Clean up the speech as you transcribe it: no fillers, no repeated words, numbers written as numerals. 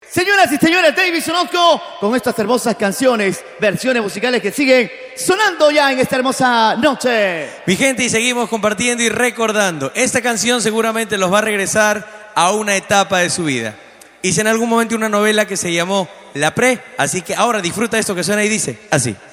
Señoras y señores, David Orozco con estas hermosas canciones, versiones musicales que siguen sonando ya en esta hermosa noche. Mi gente, y seguimos compartiendo y recordando. Esta canción seguramente los va a regresar a una etapa de su vida. Hice en algún momento una novela que se llamó La Pre, así que ahora disfruta esto que suena y dice así.